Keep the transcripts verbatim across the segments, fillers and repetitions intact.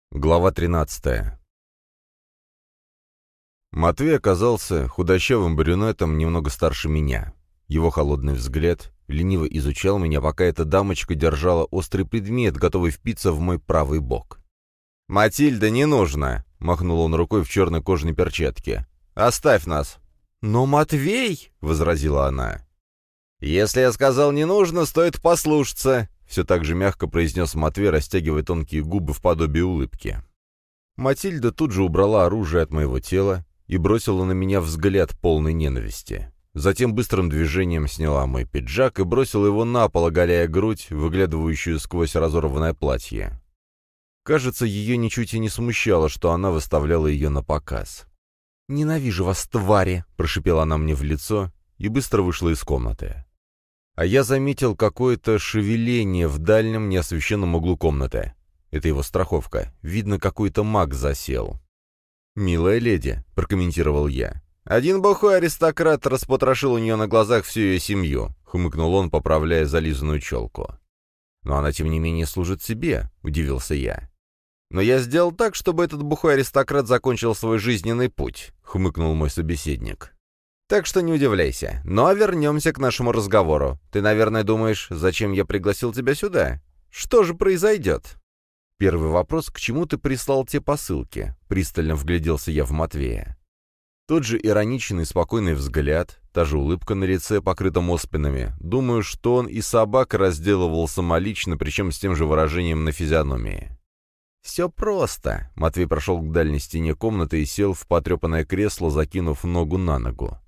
Глава тринадцатая. Матвей оказался худощавым брюнетом, немного старше меня. Его холодный взгляд лениво изучал меня, пока эта дамочка держала острый предмет, готовый впиться в мой правый бок. «Матильда, не нужно!» — махнул он рукой в черной кожаной перчатке. «Оставь нас!» «Но Матвей!» — возразила она. «Если я сказал не нужно, стоит послушаться!» — все так же мягко произнес Матвей, растягивая тонкие губы в подобие улыбки. Матильда тут же убрала оружие от моего тела и бросила на меня взгляд полной ненависти. Затем быстрым движением сняла мой пиджак и бросила его на пол, оголяя грудь, выглядывающую сквозь разорванное платье. Кажется, ее ничуть и не смущало, что она выставляла ее на показ. «Ненавижу вас, твари!» — прошипела она мне в лицо и быстро вышла из комнаты. А я заметил какое-то шевеление в дальнем неосвещенном углу комнаты. Это его страховка. Видно, какой-то маг засел. «Милая леди», — прокомментировал я. «Один бухой аристократ распотрошил у нее на глазах всю ее семью», — хмыкнул он, поправляя зализанную челку. «Но она, тем не менее, служит себе», — удивился я. «Но я сделал так, чтобы этот бухой аристократ закончил свой жизненный путь», — хмыкнул мой собеседник. «Так что не удивляйся. Но вернемся к нашему разговору. Ты, наверное, думаешь, зачем я пригласил тебя сюда? Что же произойдет?» Первый вопрос: к чему ты прислал те посылки? Пристально вгляделся я в Матвея. Тот же ироничный, спокойный взгляд, та же улыбка на лице, покрытом оспинами. Думаю, что он и собак разделывал самолично, причем с тем же выражением на физиономии. «Все просто», — Матвей прошел к дальней стене комнаты и сел в потрепанное кресло, закинув ногу на ногу.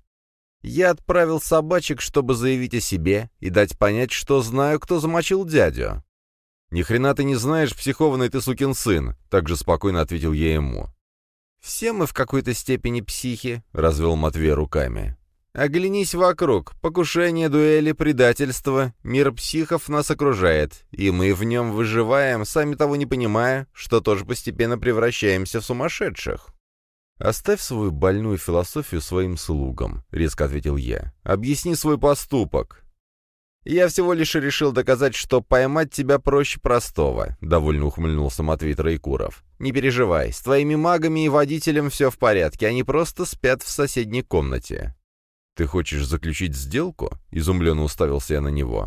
«Я отправил собачек, чтобы заявить о себе и дать понять, что знаю, кто замочил дядю». «Ни хрена ты не знаешь, психованный ты сукин сын», — также спокойно ответил я ему. «Все мы в какой-то степени психи», — развел Матвей руками. «Оглянись вокруг. Покушение, дуэли, предательство. Мир психов нас окружает, и мы в нем выживаем, сами того не понимая, что тоже постепенно превращаемся в сумасшедших». «Оставь свою больную философию своим слугам», — резко ответил я. «Объясни свой поступок». «Я всего лишь решил доказать, что поймать тебя проще простого», — довольно ухмыльнулся Матвей Троекуров. «Не переживай, с твоими магами и водителем все в порядке, они просто спят в соседней комнате». «Ты хочешь заключить сделку?» — изумленно уставился я на него.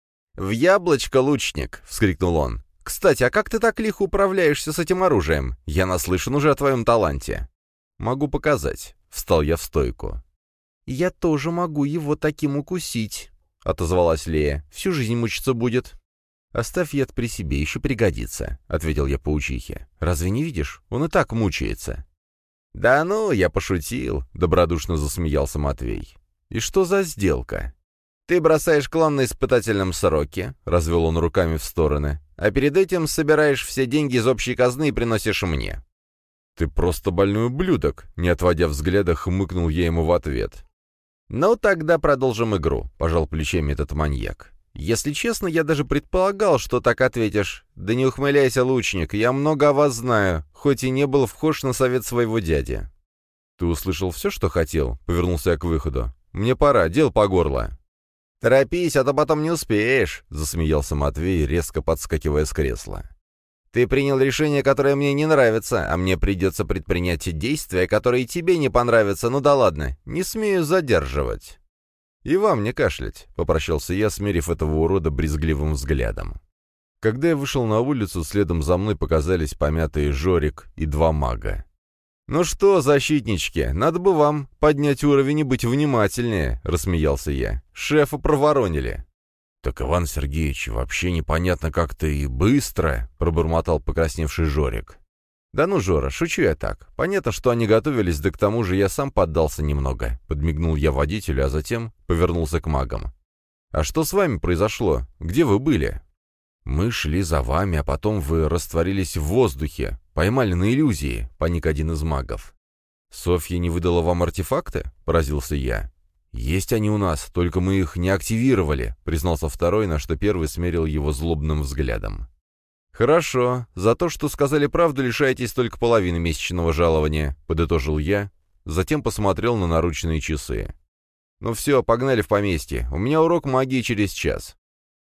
«В яблочко, лучник!» — вскрикнул он. «Кстати, а как ты так лихо управляешься с этим оружием? Я наслышан уже о твоем таланте». «Могу показать», — встал я в стойку. «Я тоже могу его таким укусить», — отозвалась Лея. «Всю жизнь мучиться будет». «Оставь яд при себе, еще пригодится», — ответил я паучихе. «Разве не видишь? Он и так мучается». «Да ну, я пошутил», — добродушно засмеялся Матвей. «И что за сделка?» «Ты бросаешь клан на испытательном сроке», — развел он руками в стороны, «а перед этим собираешь все деньги из общей казны и приносишь мне». «Ты просто больной ублюдок», — не отводя взгляда, хмыкнул я ему в ответ. «Ну, тогда продолжим игру», — пожал плечами этот маньяк. «Если честно, я даже предполагал, что так ответишь. Да не ухмыляйся, лучник, я много о вас знаю, хоть и не был вхож на совет своего дяди». «Ты услышал все, что хотел?» — повернулся я к выходу. «Мне пора, дел по горло». «Торопись, а то потом не успеешь», — засмеялся Матвей, резко подскакивая с кресла. «Ты принял решение, которое мне не нравится, а мне придется предпринять действия, которые тебе не понравятся. Ну да ладно, не смею задерживать». «И вам не кашлять», — попрощался я, смерив этого урода брезгливым взглядом. Когда я вышел на улицу, следом за мной показались помятые Жорик и два мага. «Ну что, защитнички, надо бы вам поднять уровень и быть внимательнее», — рассмеялся я. «Шефа проворонили». «Так, Иван Сергеевич, вообще непонятно как-то и быстро», — пробормотал покрасневший Жорик. «Да ну, Жора, шучу я так. Понятно, что они готовились, да к тому же я сам поддался немного», — подмигнул я водителю, а затем повернулся к магам. «А что с вами произошло? Где вы были?» «Мы шли за вами, а потом вы растворились в воздухе, поймали на иллюзии», — паник один из магов. «Софья не выдала вам артефакты?» — поразился я. «Есть они у нас, только мы их не активировали», — признался второй, на что первый смерил его злобным взглядом. «Хорошо. За то, что сказали правду, лишаетесь только половины месячного жалования», — подытожил я, затем посмотрел на наручные часы. «Ну все, погнали в поместье. У меня урок магии через час».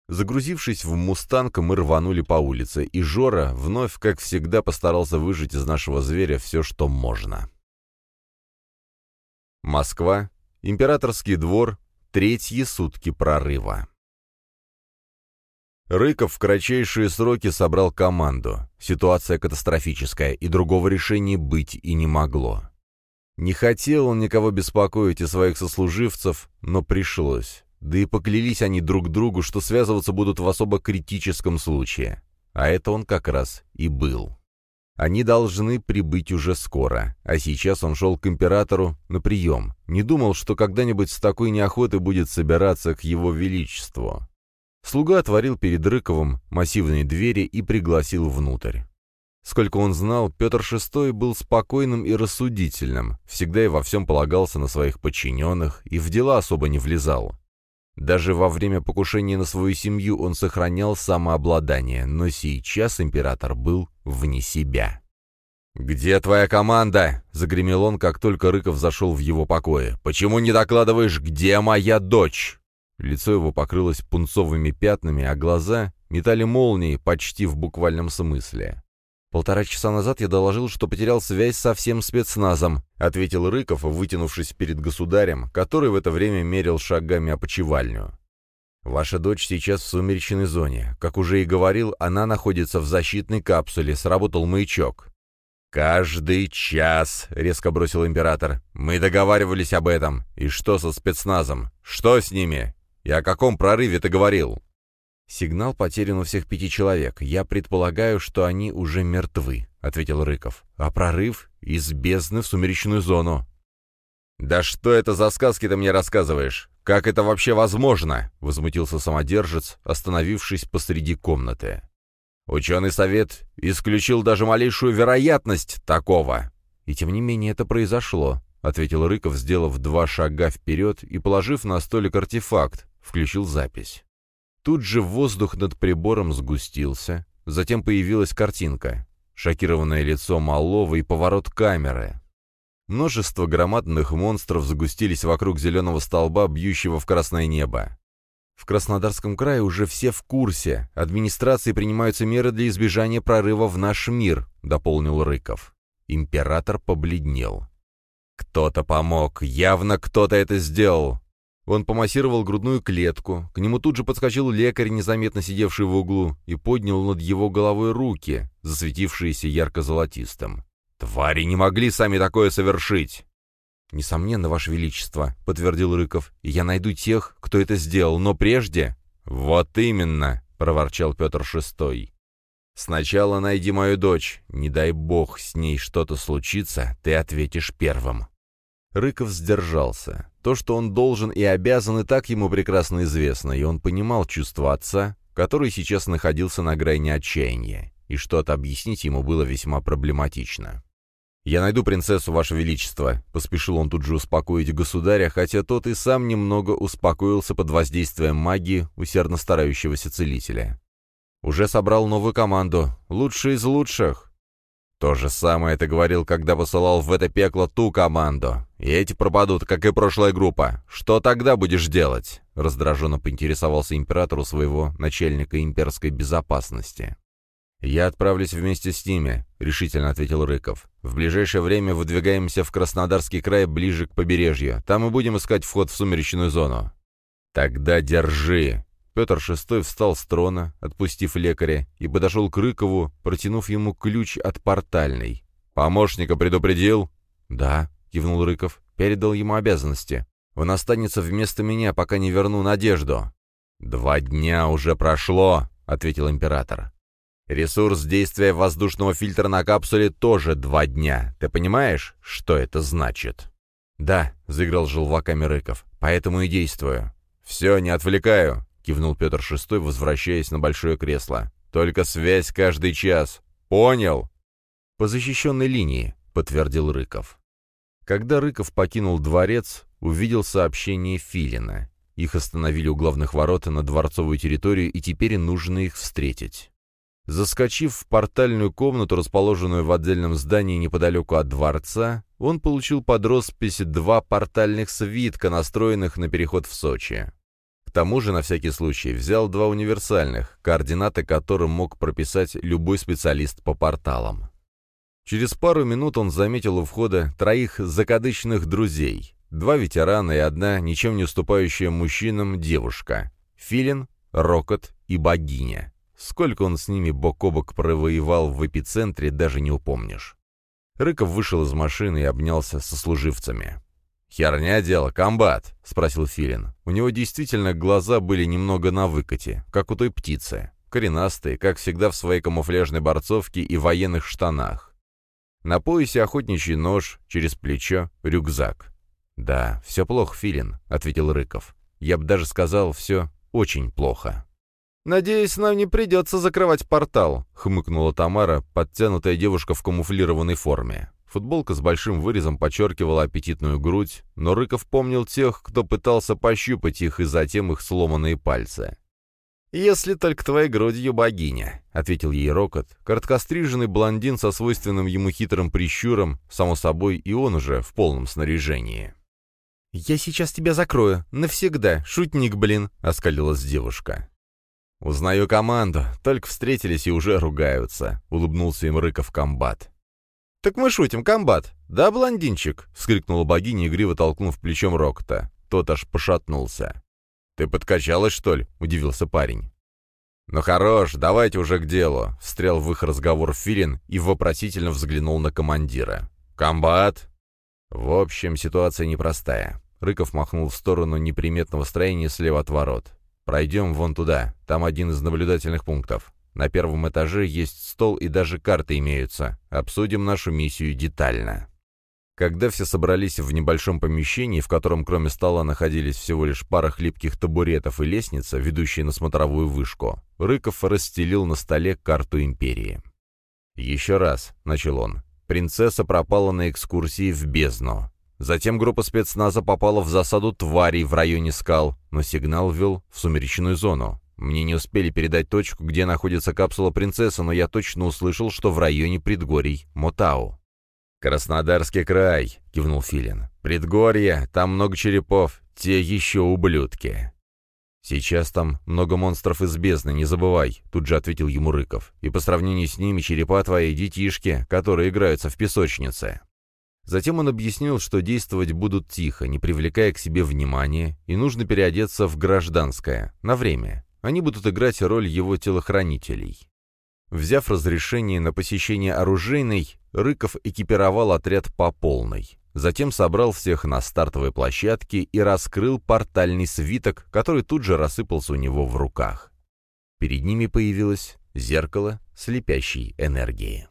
Загрузившись в «Мустанг», мы рванули по улице, и Жора вновь, как всегда, постарался выжать из нашего зверя все, что можно. Москва. Императорский двор. Третьи сутки прорыва. Рыков в кратчайшие сроки собрал команду. Ситуация катастрофическая, и другого решения быть и не могло. Не хотел он никого беспокоить из своих сослуживцев, но пришлось. Да и поклялись они друг другу, что связываться будут в особо критическом случае. А это он как раз и был. Они должны прибыть уже скоро, а сейчас он шел к императору на прием. Не думал, что когда-нибудь с такой неохотой будет собираться к его величеству. Слуга отворил перед Рыковым массивные двери и пригласил внутрь. Сколько он знал, Петр шестой был спокойным и рассудительным, всегда и во всем полагался на своих подчиненных и в дела особо не влезал. Даже во время покушения на свою семью он сохранял самообладание, но сейчас император был вне себя. «Где твоя команда?» — загремел он, как только Рыков зашел в его покои. «Почему не докладываешь, где моя дочь?» Лицо его покрылось пунцовыми пятнами, а глаза метали молнии почти в буквальном смысле. «Полтора часа назад я доложил, что потерял связь со всем спецназом», — ответил Рыков, вытянувшись перед государем, который в это время мерил шагами опочивальню. «Ваша дочь сейчас в сумеречной зоне. Как уже и говорил, она находится в защитной капсуле, сработал маячок». «Каждый час», — резко бросил император. «Мы договаривались об этом. И что со спецназом? Что с ними? И о каком прорыве ты говорил?» «Сигнал потерян у всех пяти человек. Я предполагаю, что они уже мертвы», — ответил Рыков. «А прорыв из бездны в сумеречную зону». «Да что это за сказки ты мне рассказываешь? Как это вообще возможно?» — возмутился самодержец, остановившись посреди комнаты. «Ученый совет исключил даже малейшую вероятность такого». «И тем не менее это произошло», — ответил Рыков, сделав два шага вперед и положив на столик артефакт, включил запись. Тут же воздух над прибором сгустился, затем появилась картинка. Шокированное лицо малого и поворот камеры. Множество громадных монстров сгустились вокруг зеленого столба, бьющего в красное небо. «В Краснодарском крае уже все в курсе. Администрации принимаются меры для избежания прорыва в наш мир», — дополнил Рыков. Император побледнел. «Кто-то помог, явно кто-то это сделал». Он помассировал грудную клетку, к нему тут же подскочил лекарь, незаметно сидевший в углу, и поднял над его головой руки, засветившиеся ярко-золотистым. «Твари не могли сами такое совершить!» «Несомненно, Ваше Величество», — подтвердил Рыков, — «и я найду тех, кто это сделал, но прежде...» «Вот именно», — проворчал Петр шестой. «Сначала найди мою дочь. Не дай бог с ней что-то случится, ты ответишь первым». Рыков сдержался. То, что он должен и обязан, и так ему прекрасно известно, и он понимал чувство отца, который сейчас находился на грани отчаяния, и что-то объяснить ему было весьма проблематично. «Я найду принцессу, Ваше Величество», — поспешил он тут же успокоить государя, хотя тот и сам немного успокоился под воздействием магии усердно старающегося целителя. «Уже собрал новую команду, лучшие из лучших». «То же самое ты говорил, когда посылал в это пекло ту команду. И эти пропадут, как и прошлая группа. Что тогда будешь делать?» — раздраженно поинтересовался император у своего начальника имперской безопасности. «Я отправлюсь вместе с ними», — решительно ответил Рыков. «В ближайшее время выдвигаемся в Краснодарский край ближе к побережью. Там и будем искать вход в сумеречную зону». «Тогда держи». Петр шестой встал с трона, отпустив лекаря, и подошел к Рыкову, протянув ему ключ от портальной. «Помощника предупредил?» «Да», — кивнул Рыков, передал ему обязанности. «Он останется вместо меня, пока не верну Надежду». «Два дня уже прошло», — ответил император. «Ресурс действия воздушного фильтра на капсуле тоже два дня. Ты понимаешь, что это значит?» «Да», — заиграл желваками Рыков, — «поэтому и действую». «Все, не отвлекаю», — кивнул Петр шестой, возвращаясь на большое кресло. «Только связь каждый час. Понял?» «По защищенной линии», — подтвердил Рыков. Когда Рыков покинул дворец, увидел сообщение Филина. Их остановили у главных ворот на дворцовую территорию, и теперь нужно их встретить. Заскочив в портальную комнату, расположенную в отдельном здании неподалеку от дворца, он получил под роспись два портальных свитка, настроенных на переход в Сочи. К тому же, на всякий случай, взял два универсальных, координаты которым мог прописать любой специалист по порталам. Через пару минут он заметил у входа троих закадычных друзей. Два ветерана и одна, ничем не уступающая мужчинам, девушка. Филин, Рокот и богиня. Сколько он с ними бок о бок провоевал в эпицентре, даже не упомнишь. Рыков вышел из машины и обнялся со служивцами. «Херня дело, комбат?» — спросил Филин. У него действительно глаза были немного на выкате, как у той птицы. Коренастые, как всегда в своей камуфляжной борцовке и военных штанах. На поясе охотничий нож, через плечо рюкзак. «Да, все плохо, Филин», — ответил Рыков. «Я бы даже сказал, все очень плохо». «Надеюсь, нам не придется закрывать портал», — хмыкнула Тамара, подтянутая девушка в камуфлированной форме. Футболка с большим вырезом подчеркивала аппетитную грудь, но Рыков помнил тех, кто пытался пощупать их и затем их сломанные пальцы. «Если только твоей грудью, богиня», — ответил ей Рокот, короткостриженный блондин со свойственным ему хитрым прищуром, само собой, и он уже в полном снаряжении. «Я сейчас тебя закрою, навсегда, шутник, блин», — оскалилась девушка. «Узнаю команду, только встретились и уже ругаются», — улыбнулся им Рыков-комбат. «Так мы шутим, комбат, да, блондинчик?» — вскрикнула богиня, игриво толкнув плечом Рокота. Тот аж пошатнулся. «Ты подкачалась, что ли?» — удивился парень. «Ну хорош, давайте уже к делу», — встрял в их разговор Филин и вопросительно взглянул на командира. «Комбат?» В общем, ситуация непростая. Рыков махнул в сторону неприметного строения слева от ворот. «Пройдем вон туда, там один из наблюдательных пунктов. На первом этаже есть стол и даже карты имеются. Обсудим нашу миссию детально». Когда все собрались в небольшом помещении, в котором кроме стола находились всего лишь пара хлипких табуретов и лестница, ведущая на смотровую вышку, Рыков расстелил на столе карту империи. «Еще раз», — начал он, — «принцесса пропала на экскурсии в бездну. Затем группа спецназа попала в засаду тварей в районе скал, но сигнал ввел в сумеречную зону. Мне не успели передать точку, где находится капсула принцессы, но я точно услышал, что в районе предгорий Мотау». «Краснодарский край», — кивнул Филин. «Предгорье, там много черепов, те еще ублюдки». «Сейчас там много монстров из бездны, не забывай», — тут же ответил ему Рыков. «И по сравнению с ними черепа твои детишки, которые играются в песочнице». Затем он объяснил, что действовать будут тихо, не привлекая к себе внимания, и нужно переодеться в гражданское, на время. Они будут играть роль его телохранителей. Взяв разрешение на посещение оружейной, Рыков экипировал отряд по полной. Затем собрал всех на стартовой площадке и раскрыл портальный свиток, который тут же рассыпался у него в руках. Перед ними появилось зеркало слепящей энергии.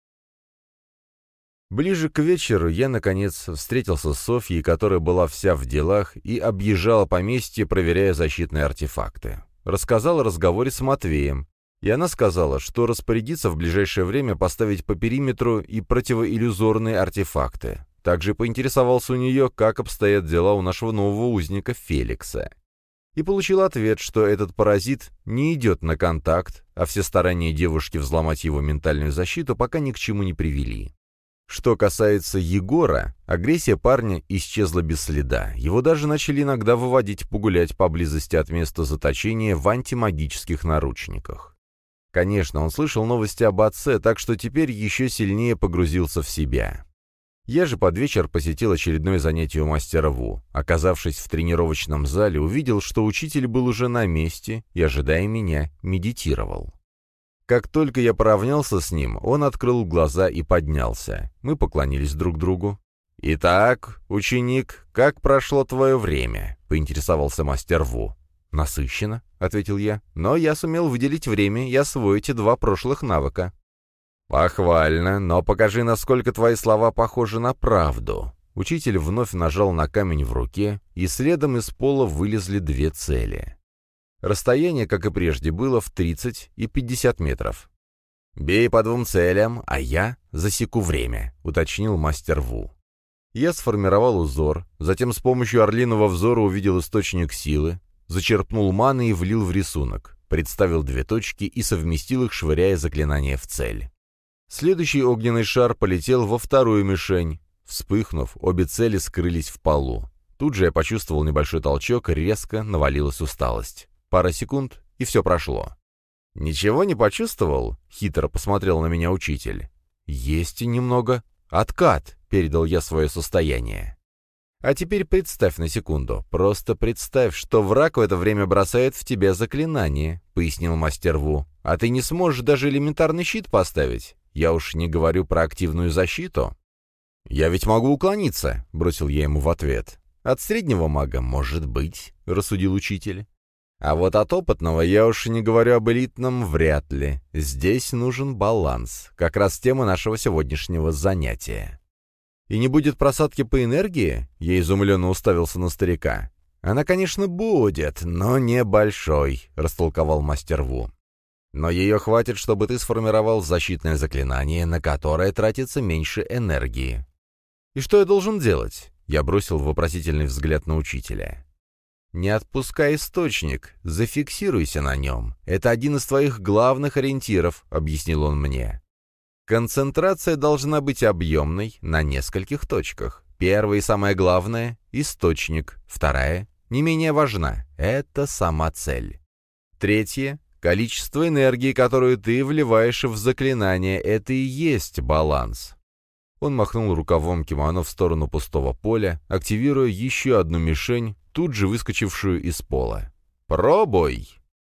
Ближе к вечеру я, наконец, встретился с Софьей, которая была вся в делах и объезжала поместье, проверяя защитные артефакты. Рассказал о разговоре с Матвеем, и она сказала, что распорядится в ближайшее время поставить по периметру и противоиллюзорные артефакты. Также поинтересовался у нее, как обстоят дела у нашего нового узника Феликса. И получил ответ, что этот паразит не идет на контакт, а все старания девушки взломать его ментальную защиту пока ни к чему не привели. Что касается Егора, агрессия парня исчезла без следа. Его даже начали иногда выводить погулять поблизости от места заточения в антимагических наручниках. Конечно, он слышал новости об отце, так что теперь еще сильнее погрузился в себя. Я же под вечер посетил очередное занятие у мастера Ву. Оказавшись в тренировочном зале, увидел, что учитель был уже на месте и, ожидая меня, медитировал. Как только я поравнялся с ним, он открыл глаза и поднялся. Мы поклонились друг другу. «Итак, ученик, как прошло твое время?» — поинтересовался мастер Ву. «Насыщенно», — ответил я, — «но я сумел выделить время и освоить два прошлых навыка». «Похвально, но покажи, насколько твои слова похожи на правду». Учитель вновь нажал на камень в руке, и следом из пола вылезли две цели. Расстояние, как и прежде, было в тридцать и пятьдесят метров. «Бей по двум целям, а я засеку время», — уточнил мастер Ву. Я сформировал узор, затем с помощью орлиного взора увидел источник силы, зачерпнул маны и влил в рисунок, представил две точки и совместил их, швыряя заклинание в цель. Следующий огненный шар полетел во вторую мишень. Вспыхнув, обе цели скрылись в полу. Тут же я почувствовал небольшой толчок, резко навалилась усталость. Пара секунд, и все прошло. «Ничего не почувствовал?» — хитро посмотрел на меня учитель. «Есть немного. Откат», — передал я свое состояние. «А теперь представь на секунду, просто представь, что враг в это время бросает в тебя заклинание», — пояснил мастер Ву. «А ты не сможешь даже элементарный щит поставить. Я уж не говорю про активную защиту». «Я ведь могу уклониться», — бросил я ему в ответ. «От среднего мага, может быть», — рассудил учитель. «А вот от опытного, я уж не говорю об элитном, вряд ли. Здесь нужен баланс, как раз тема нашего сегодняшнего занятия». «И не будет просадки по энергии?» — я изумленно уставился на старика. «Она, конечно, будет, но небольшой», — растолковал мастер Ву. «Но ее хватит, чтобы ты сформировал защитное заклинание, на которое тратится меньше энергии». «И что я должен делать?» — я бросил вопросительный взгляд на учителя. «Не отпускай источник, зафиксируйся на нем. Это один из твоих главных ориентиров», — объяснил он мне. «Концентрация должна быть объемной на нескольких точках. Первая и самое главное — источник. Вторая, не менее важна, это сама цель. Третье — количество энергии, которую ты вливаешь в заклинание, это и есть баланс». Он махнул рукавом кимоно в сторону пустого поля, активируя еще одну мишень, тут же выскочившую из пола. «Пробуй!»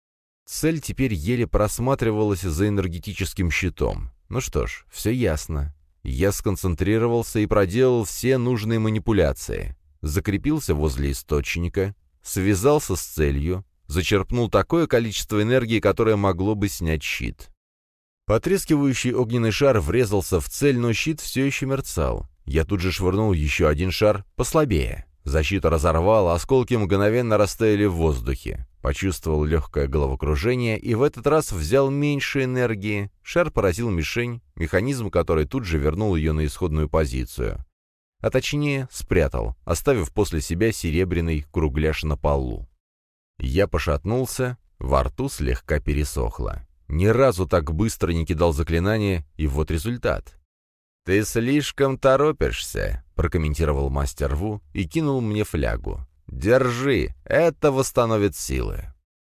Цель теперь еле просматривалась за энергетическим щитом. Ну что ж, все ясно. Я сконцентрировался и проделал все нужные манипуляции. Закрепился возле источника, связался с целью, зачерпнул такое количество энергии, которое могло бы снять щит. Потрескивающий огненный шар врезался в цель, но щит все еще мерцал. Я тут же швырнул еще один шар, послабее. Защиту разорвало, осколки мгновенно растаяли в воздухе. Почувствовал легкое головокружение и в этот раз взял меньше энергии. Шар поразил мишень, механизм который тут же вернул ее на исходную позицию. А точнее, спрятал, оставив после себя серебряный кругляш на полу. Я пошатнулся, во рту слегка пересохло. Ни разу так быстро не кидал заклинание, и вот результат. «Ты слишком торопишься», — прокомментировал мастер Ву и кинул мне флягу. «Держи, это восстановит силы».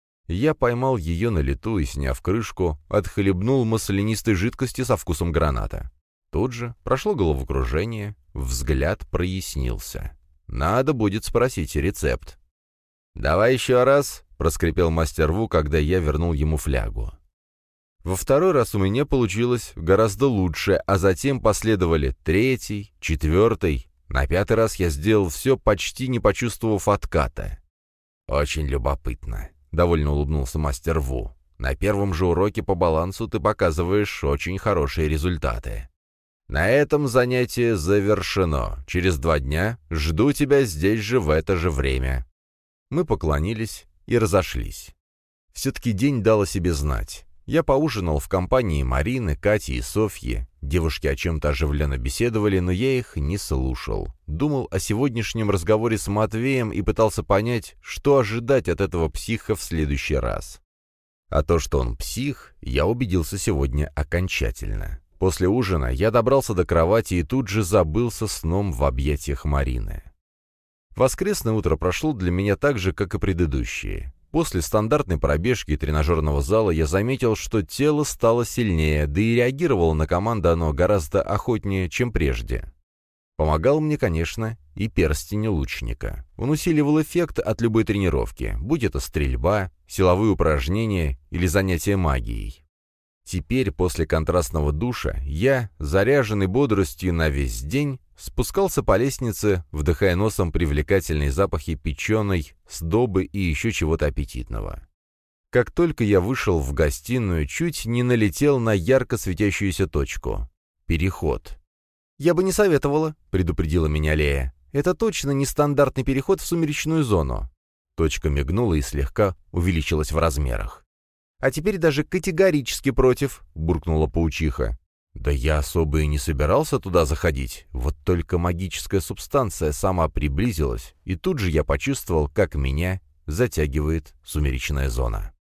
Я поймал ее на лету и, сняв крышку, отхлебнул маслянистой жидкости со вкусом граната. Тут же прошло головокружение, взгляд прояснился. Надо будет спросить рецепт. «Давай еще раз», — проскрипел мастер Ву, когда я вернул ему флягу. Во второй раз у меня получилось гораздо лучше, а затем последовали третий, четвертый. На пятый раз я сделал все, почти не почувствовав отката. «Очень любопытно», — довольно улыбнулся мастер Ву. «На первом же уроке по балансу ты показываешь очень хорошие результаты. На этом занятие завершено. Через два дня жду тебя здесь же в это же время». Мы поклонились и разошлись. Все-таки день дал о себе знать. Я поужинал в компании Марины, Кати и Софьи. Девушки о чем-то оживленно беседовали, но я их не слушал. Думал о сегодняшнем разговоре с Матвеем и пытался понять, что ожидать от этого психа в следующий раз. А то, что он псих, я убедился сегодня окончательно. После ужина я добрался до кровати и тут же забылся сном в объятиях Марины. Воскресное утро прошло для меня так же, как и предыдущие. После стандартной пробежки и тренажерного зала я заметил, что тело стало сильнее, да и реагировало на команду оно гораздо охотнее, чем прежде. Помогал мне, конечно, и перстень лучника. Он усиливал эффект от любой тренировки, будь это стрельба, силовые упражнения или занятия магией. Теперь, после контрастного душа, я, заряженный бодростью на весь день, спускался по лестнице, вдыхая носом привлекательные запахи печеной, сдобы и еще чего-то аппетитного. Как только я вышел в гостиную, чуть не налетел на ярко светящуюся точку. Переход. «Я бы не советовала», — предупредила меня Лея. «Это точно не стандартный переход в сумеречную зону». Точка мигнула и слегка увеличилась в размерах. «А теперь даже категорически против», — буркнула паучиха. «Да я особо и не собирался туда заходить, вот только магическая субстанция сама приблизилась, и тут же я почувствовал, как меня затягивает сумеречная зона».